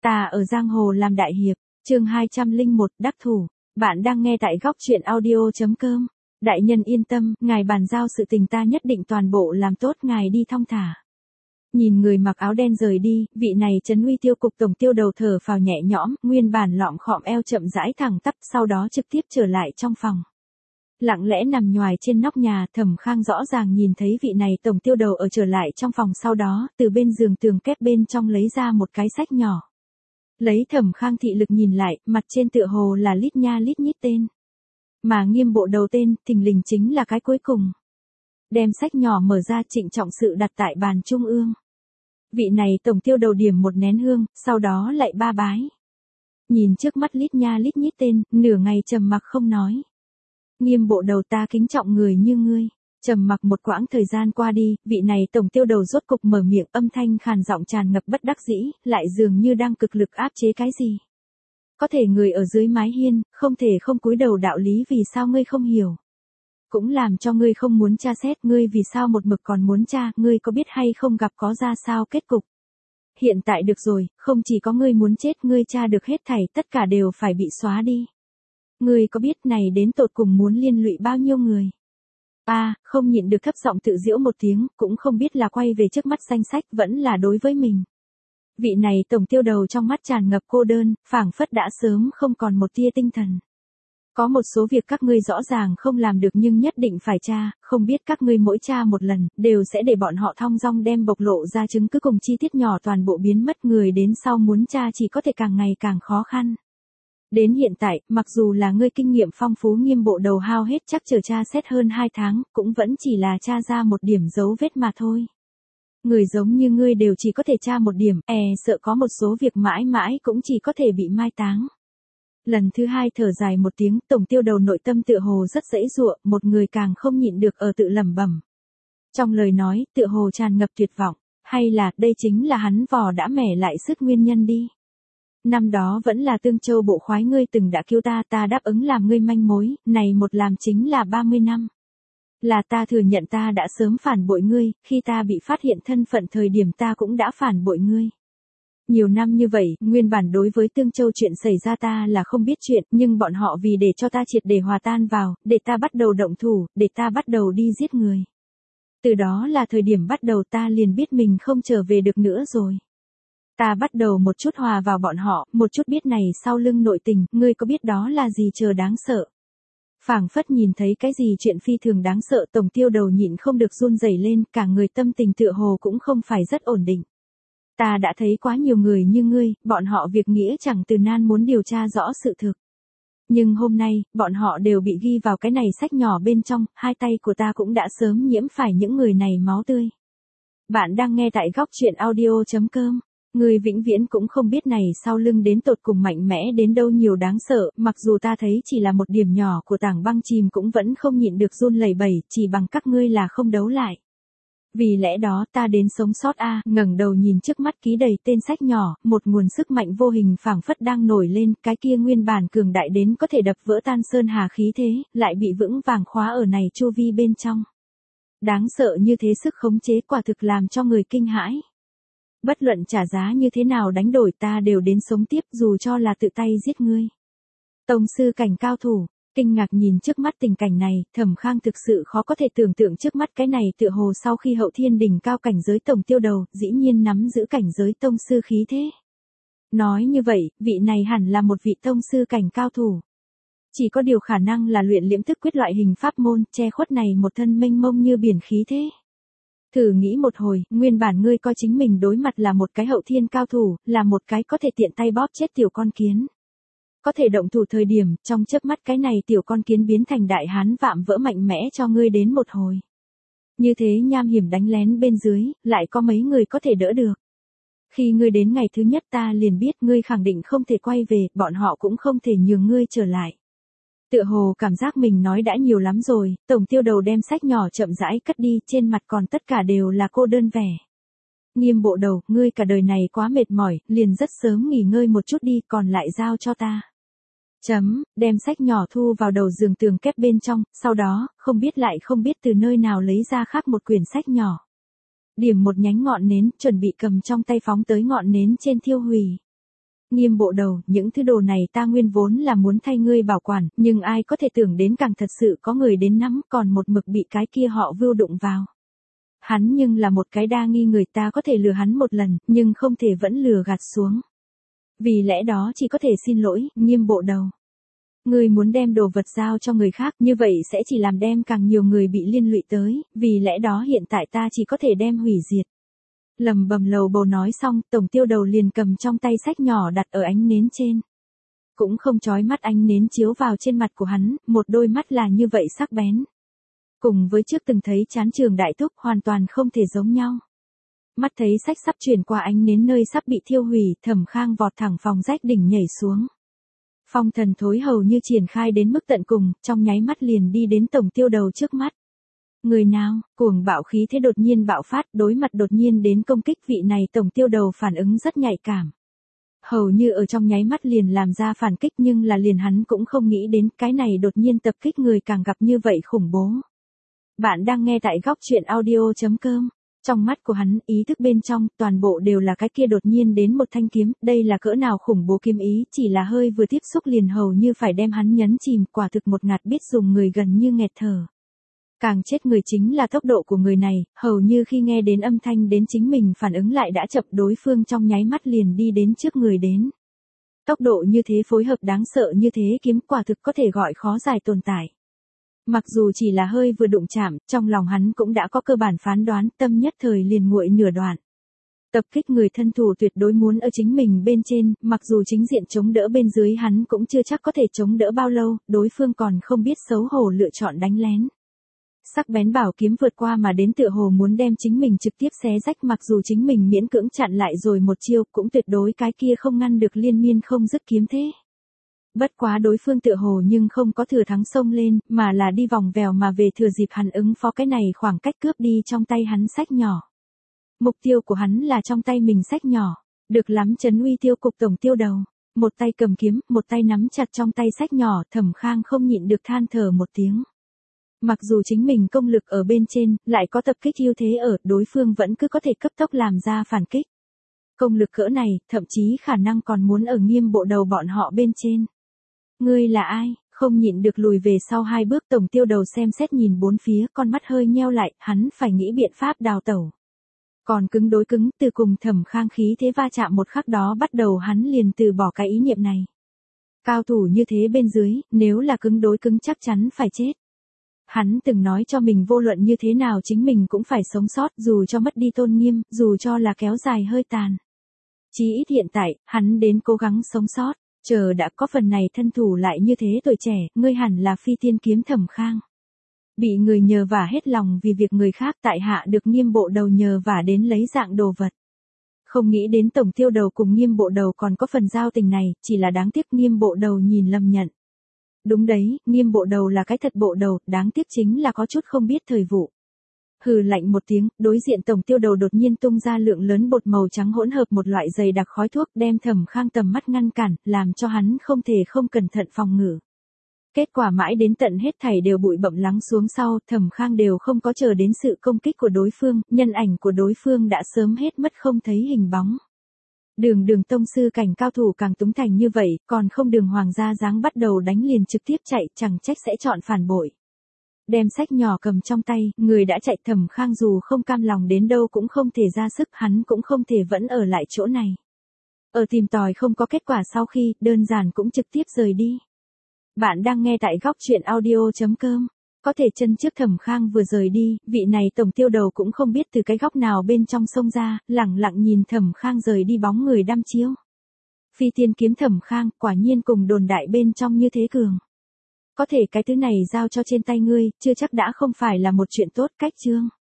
Ta ở giang hồ làm đại hiệp, chương 201, đắc thủ. Bạn đang nghe tại góc truyện audio.com. Đại nhân yên tâm, ngài bàn giao sự tình ta nhất định toàn bộ làm tốt, ngài đi thong thả. Nhìn người mặc áo đen rời đi, vị này Trấn Uy tiêu cục tổng tiêu đầu thở phào nhẹ nhõm, nguyên bản lọm khọm eo chậm rãi thẳng tắp, sau đó trực tiếp trở lại trong phòng. Lặng lẽ nằm nhoài trên nóc nhà, Thẩm Khang rõ ràng nhìn thấy vị này tổng tiêu đầu ở trở lại trong phòng, sau đó, từ bên giường tường kép bên trong lấy ra một cái sách nhỏ. Lấy Thẩm Khang thị lực nhìn lại, mặt trên tựa hồ là lít nha lít nhít tên. Mà Nghiêm bộ đầu tên, thình lình chính là cái cuối cùng. Đem sách nhỏ mở ra, trịnh trọng sự đặt tại bàn trung ương. Vị này tổng tiêu đầu điểm một nén hương, sau đó lại ba bái. Nhìn trước mắt lít nha lít nhít tên, nửa ngày trầm mặc không nói. Nghiêm bộ đầu, ta kính trọng người như ngươi. Trầm mặc một quãng thời gian qua đi, vị này tổng tiêu đầu rốt cục mở miệng, âm thanh khàn giọng tràn ngập bất đắc dĩ, lại dường như đang cực lực áp chế cái gì. Có thể người ở dưới mái hiên, không thể không cúi đầu, đạo lý vì sao ngươi không hiểu. Cũng làm cho ngươi không muốn tra xét, ngươi vì sao một mực còn muốn tra, ngươi có biết hay không gặp có ra sao kết cục. Hiện tại được rồi, không chỉ có ngươi muốn chết, ngươi tra được hết thảy, tất cả đều phải bị xóa đi. Ngươi có biết này đến tột cùng muốn liên lụy bao nhiêu người. Không nhịn được thấp giọng tự giễu một tiếng, cũng không biết là quay về trước mắt danh sách, vẫn là đối với mình. Vị này tổng tiêu đầu trong mắt tràn ngập cô đơn, phảng phất đã sớm không còn một tia tinh thần. Có một số việc các ngươi rõ ràng không làm được nhưng nhất định phải tra, không biết các ngươi mỗi tra một lần, đều sẽ để bọn họ thong dong đem bộc lộ ra chứng cứ cùng chi tiết nhỏ toàn bộ biến mất, người đến sau muốn tra chỉ có thể càng ngày càng khó khăn. Đến hiện tại, mặc dù là ngươi kinh nghiệm phong phú, Nghiêm bộ đầu hao hết chắc chờ tra xét hơn 2 tháng, cũng vẫn chỉ là tra ra một điểm dấu vết mà thôi. Người giống như ngươi đều chỉ có thể tra một điểm, sợ có một số việc mãi mãi cũng chỉ có thể bị mai táng. Lần thứ hai thở dài một tiếng, tổng tiêu đầu nội tâm tựa hồ rất dễ dụa, một người càng không nhịn được ở tự lẩm bẩm. Trong lời nói, tựa hồ tràn ngập tuyệt vọng, hay là đây chính là hắn vò đã mẻ lại sức nguyên nhân đi. Năm đó vẫn là Tương Châu bộ khoái, ngươi từng đã cứu ta đáp ứng làm ngươi manh mối, này một làm chính là 30 năm. Là ta thừa nhận ta đã sớm phản bội ngươi, khi ta bị phát hiện thân phận thời điểm ta cũng đã phản bội ngươi. Nhiều năm như vậy, nguyên bản đối với Tương Châu chuyện xảy ra ta là không biết chuyện, nhưng bọn họ vì để cho ta triệt để hòa tan vào, để ta bắt đầu động thủ, để ta bắt đầu đi giết người. Từ đó là thời điểm bắt đầu ta liền biết mình không trở về được nữa rồi. Ta bắt đầu một chút hòa vào bọn họ, một chút biết này sau lưng nội tình, ngươi có biết đó là gì chờ đáng sợ. Phảng phất nhìn thấy cái gì chuyện phi thường đáng sợ, tổng tiêu đầu nhịn không được run rẩy lên, cả người tâm tình tựa hồ cũng không phải rất ổn định. Ta đã thấy quá nhiều người như ngươi, bọn họ việc nghĩa chẳng từ nan muốn điều tra rõ sự thực. Nhưng hôm nay, bọn họ đều bị ghi vào cái này sách nhỏ bên trong, hai tay của ta cũng đã sớm nhiễm phải những người này máu tươi. Bạn đang nghe tại góc truyện audio.com. Ngươi vĩnh viễn cũng không biết này sau lưng đến tột cùng mạnh mẽ đến đâu nhiều đáng sợ, mặc dù ta thấy chỉ là một điểm nhỏ của tảng băng chìm cũng vẫn không nhịn được run lẩy bẩy, chỉ bằng các ngươi là không đấu lại. Vì lẽ đó ta đến sống sót ngẩng đầu nhìn trước mắt ký đầy tên sách nhỏ, một nguồn sức mạnh vô hình phảng phất đang nổi lên, cái kia nguyên bản cường đại đến có thể đập vỡ tan sơn hà khí thế, lại bị vững vàng khóa ở này chu vi bên trong. Đáng sợ như thế sức khống chế quả thực làm cho người kinh hãi. Bất luận trả giá như thế nào đánh đổi ta đều đến sống tiếp, dù cho là tự tay giết ngươi. Tông sư cảnh cao thủ, kinh ngạc nhìn trước mắt tình cảnh này, Thẩm Khang thực sự khó có thể tưởng tượng trước mắt cái này tựa hồ sau khi hậu thiên đỉnh cao cảnh giới tổng tiêu đầu, dĩ nhiên nắm giữ cảnh giới tông sư khí thế. Nói như vậy, vị này hẳn là một vị tông sư cảnh cao thủ. Chỉ có điều khả năng là luyện liễm thức quyết loại hình pháp môn, che khuất này một thân mênh mông như biển khí thế. Thử nghĩ một hồi, nguyên bản ngươi coi chính mình đối mặt là một cái hậu thiên cao thủ, là một cái có thể tiện tay bóp chết tiểu con kiến. Có thể động thủ thời điểm, trong chớp mắt cái này tiểu con kiến biến thành đại hán vạm vỡ mạnh mẽ cho ngươi đến một hồi. Như thế nham hiểm đánh lén bên dưới, lại có mấy người có thể đỡ được. Khi ngươi đến ngày thứ nhất ta liền biết ngươi khẳng định không thể quay về, bọn họ cũng không thể nhường ngươi trở lại. Tựa hồ cảm giác mình nói đã nhiều lắm rồi, tổng tiêu đầu đem sách nhỏ chậm rãi cất đi, trên mặt còn tất cả đều là cô đơn vẻ. Nghiêm bộ đầu, ngươi cả đời này quá mệt mỏi, liền rất sớm nghỉ ngơi một chút đi, còn lại giao cho ta. Đem sách nhỏ thu vào đầu giường tường kép bên trong, sau đó, không biết từ nơi nào lấy ra khác một quyển sách nhỏ. Điểm một nhánh ngọn nến, chuẩn bị cầm trong tay phóng tới ngọn nến trên thiêu hủy. Nghiêm Bộ Đầu, những thứ đồ này ta nguyên vốn là muốn thay ngươi bảo quản, nhưng ai có thể tưởng đến càng thật sự có người đến nắm, còn một mực bị cái kia họ Vưu đụng vào. Hắn nhưng là một cái đa nghi người, ta có thể lừa hắn một lần, nhưng không thể vẫn lừa gạt xuống. Vì lẽ đó chỉ có thể xin lỗi, Nghiêm Bộ Đầu. Ngươi muốn đem đồ vật giao cho người khác, như vậy sẽ chỉ làm đem càng nhiều người bị liên lụy tới, vì lẽ đó hiện tại ta chỉ có thể đem hủy diệt. Lầm bầm lầu bầu nói xong, Tổng Tiêu Đầu liền cầm trong tay sách nhỏ đặt ở ánh nến trên. Cũng không chói mắt, ánh nến chiếu vào trên mặt của hắn, một đôi mắt là như vậy sắc bén. Cùng với trước từng thấy chán Trường Đại Thúc hoàn toàn không thể giống nhau. Mắt thấy sách sắp chuyển qua ánh nến nơi sắp bị thiêu hủy, Thẩm Khang vọt thẳng phòng rách đỉnh nhảy xuống. Phong thần thối hầu như triển khai đến mức tận cùng, trong nháy mắt liền đi đến Tổng Tiêu Đầu trước mắt. Người nào, cuồng bạo khí thế đột nhiên bạo phát, đối mặt đột nhiên đến công kích, vị này Tổng Tiêu Đầu phản ứng rất nhạy cảm. Hầu như ở trong nháy mắt liền làm ra phản kích, nhưng là liền hắn cũng không nghĩ đến cái này đột nhiên tập kích người càng gặp như vậy khủng bố. Bạn đang nghe tại góc truyện audio.com. Trong mắt của hắn, ý thức bên trong, toàn bộ đều là cái kia đột nhiên đến một thanh kiếm, đây là cỡ nào khủng bố kiếm ý, chỉ là hơi vừa tiếp xúc liền hầu như phải đem hắn nhấn chìm, quả thực một ngạt biết dùng người gần như nghẹt thở. Càng chết người chính là tốc độ của người này, hầu như khi nghe đến âm thanh đến chính mình phản ứng lại đã chậm, đối phương trong nháy mắt liền đi đến trước người đến. Tốc độ như thế, phối hợp đáng sợ như thế, kiếm quả thực có thể gọi khó giải tồn tại. Mặc dù chỉ là hơi vừa đụng chạm, trong lòng hắn cũng đã có cơ bản phán đoán, tâm nhất thời liền nguội nửa đoạn. Tập kích người thân thủ tuyệt đối muốn ở chính mình bên trên, mặc dù chính diện chống đỡ bên dưới hắn cũng chưa chắc có thể chống đỡ bao lâu, đối phương còn không biết xấu hổ lựa chọn đánh lén. Sắc bén bảo kiếm vượt qua mà đến, tựa hồ muốn đem chính mình trực tiếp xé rách, mặc dù chính mình miễn cưỡng chặn lại rồi một chiêu, cũng tuyệt đối cái kia không ngăn được liên miên không dứt kiếm thế. Bất quá đối phương tựa hồ nhưng không có thừa thắng xông lên, mà là đi vòng vèo mà về, thừa dịp hắn ứng phó cái này khoảng cách cướp đi trong tay hắn sách nhỏ. Mục tiêu của hắn là trong tay mình sách nhỏ, được lắm trấn uy tiêu cục Tổng Tiêu Đầu. Một tay cầm kiếm, một tay nắm chặt trong tay sách nhỏ, Thẩm Khang không nhịn được than thở một tiếng. Mặc dù chính mình công lực ở bên trên, lại có tập kích ưu thế ở, đối phương vẫn cứ có thể cấp tốc làm ra phản kích. Công lực cỡ này, thậm chí khả năng còn muốn ở Nghiêm Bộ Đầu bọn họ bên trên. Ngươi là ai? Không nhịn được lùi về sau hai bước, Tổng Tiêu Đầu xem xét nhìn bốn phía, con mắt hơi nheo lại, hắn phải nghĩ biện pháp đào tẩu. Còn cứng đối cứng, từ cùng Thẩm Khang khí thế va chạm một khắc đó bắt đầu hắn liền từ bỏ cái ý niệm này. Cao thủ như thế bên dưới, nếu là cứng đối cứng chắc chắn phải chết. Hắn từng nói cho mình vô luận như thế nào chính mình cũng phải sống sót, dù cho mất đi tôn nghiêm, dù cho là kéo dài hơi tàn. Chí ít hiện tại, hắn đến cố gắng sống sót. Chờ đã có phần này thân thủ lại như thế tuổi trẻ, ngươi hẳn là Phi Tiên Kiếm Thẩm Khang. Bị người nhờ vả hết lòng vì việc người khác, tại hạ được Nghiêm Bộ Đầu nhờ vả đến lấy dạng đồ vật. Không nghĩ đến Tổng Tiêu Đầu cùng Nghiêm Bộ Đầu còn có phần giao tình này, chỉ là đáng tiếc Nghiêm Bộ Đầu nhìn lầm nhận. Đúng đấy, Nghiêm Bộ Đầu là cái thật bộ đầu, đáng tiếc chính là có chút không biết thời vụ. Hừ lạnh một tiếng, đối diện Tổng Tiêu Đầu đột nhiên tung ra lượng lớn bột màu trắng hỗn hợp một loại dày đặc khói thuốc, đem Thẩm Khang tầm mắt ngăn cản, làm cho hắn không thể không cẩn thận phòng ngự. Kết quả mãi đến tận hết thảy đều bụi bặm lắng xuống sau, Thẩm Khang đều không có chờ đến sự công kích của đối phương, nhân ảnh của đối phương đã sớm hết mất không thấy hình bóng. Đường tông sư cảnh cao thủ càng túng thành như vậy, còn không đường hoàng gia dáng bắt đầu đánh liền trực tiếp chạy, chẳng trách sẽ chọn phản bội. Đem sách nhỏ cầm trong tay, người đã chạy, Thẩm Khang dù không cam lòng đến đâu cũng không thể ra sức, hắn cũng không thể vẫn ở lại chỗ này. Ở tìm tòi không có kết quả sau khi, đơn giản cũng trực tiếp rời đi. Bạn đang nghe tại góc truyện audio.com. Có thể chân trước Thẩm Khang vừa rời đi, vị này Tổng Tiêu Đầu cũng không biết từ cái góc nào bên trong sông ra, lẳng lặng nhìn Thẩm Khang rời đi bóng người đăm chiêu. Phi Tiên Kiếm Thẩm Khang, quả nhiên cùng đồn đại bên trong như thế cường. Có thể cái thứ này giao cho trên tay ngươi, chưa chắc đã không phải là một chuyện tốt, cách chương.